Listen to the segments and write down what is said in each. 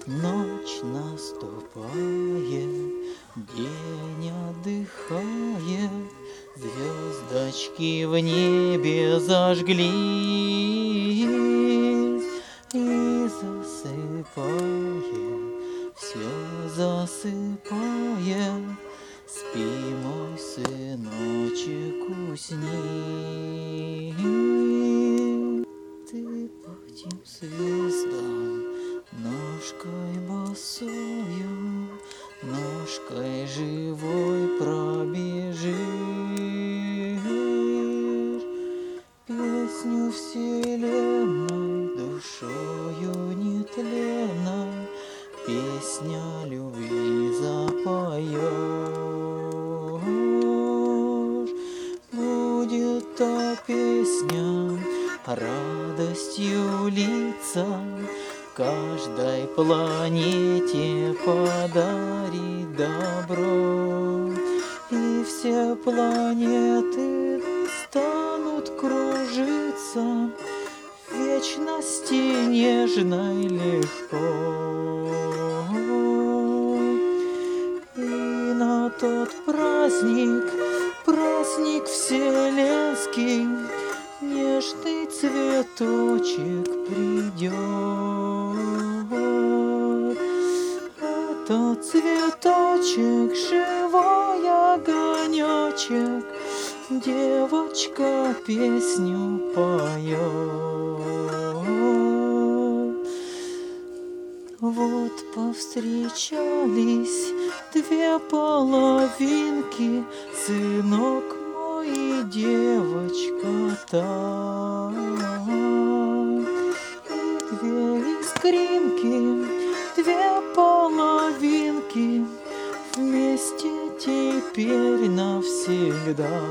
Ночь наступает, день отдыхает, звездочки в небе зажглись, и засыпает, все засыпает. Спи, мой сыночек, усни. Ты по тем звездам ножкой босою, ножкой живой пробежишь. Песню вселенной душою нетленной, песня любви запоешь. Будет та песня радостью литься, каждой планете подарит добро, и все планеты станут кружиться в вечности нежной легко. И на тот праздник, праздник вселенский, нежный цветочек придет. Этот цветочек живой огонечек, девочка песню поет. Вот повстречались две половинки, сынок мой и девочка та. И две искринки, две половинки, вместе теперь навсегда.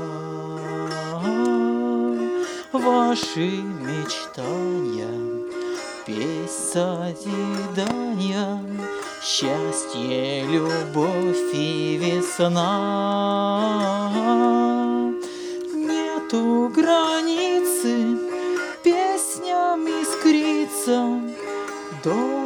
Ваши мечтания, песнь созидания, счастье, любовь и весна. Нету границы, песням искрится.